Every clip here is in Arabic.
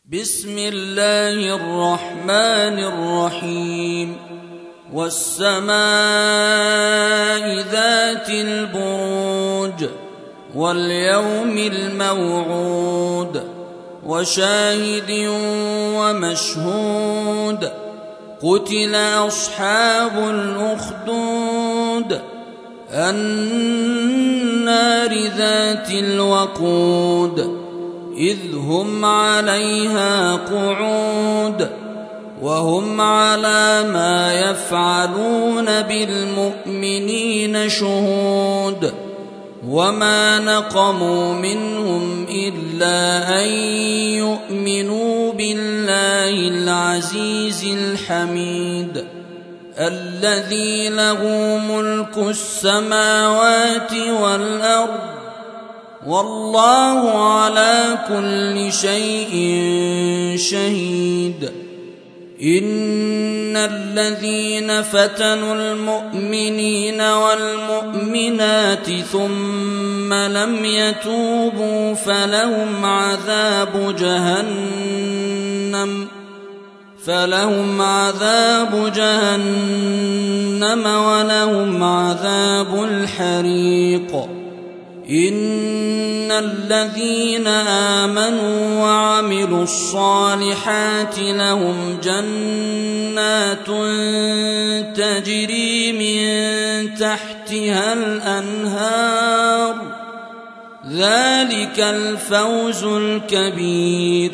بسم الله الرحمن الرحيم. والسماء ذات البروج واليوم الموعود وشاهد ومشهود. قتل أصحاب الأخدود النار ذات الوقود إذ هم عليها قعود وهم على ما يفعلون بالمؤمنين شهود. وما نقموا منهم إلا أن يؤمنوا بالله العزيز الحميد الذي له ملك السماوات والأرض والله على كل شيء شهيد. إن الذين فتنوا المؤمنين والمؤمنات ثم لم يتوبوا فلهم عذاب جهنم ولهم عذاب الحريق. إن الذين آمنوا وعملوا الصالحات لهم جنات تجري من تحتها الأنهار ذلك الفوز الكبير.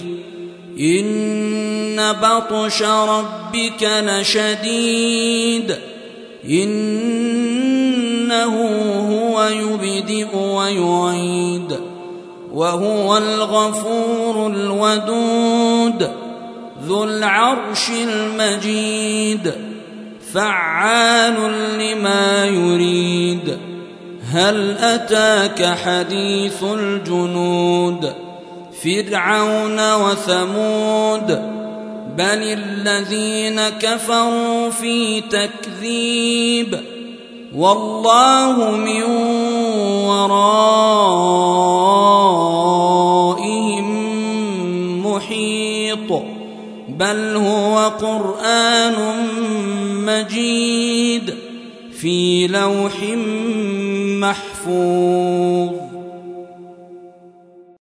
إن بطش ربك لشديد إنه هو يبدئ ويعيد وهو الغفور الودود ذو العرش المجيد فعال لما يريد. هل أتاك حديث الجنود فرعون وثمود بل الذين كفروا في تكذيب والله من ورائهم محيط. بل هو قرآن مجيد في لوح محفوظ.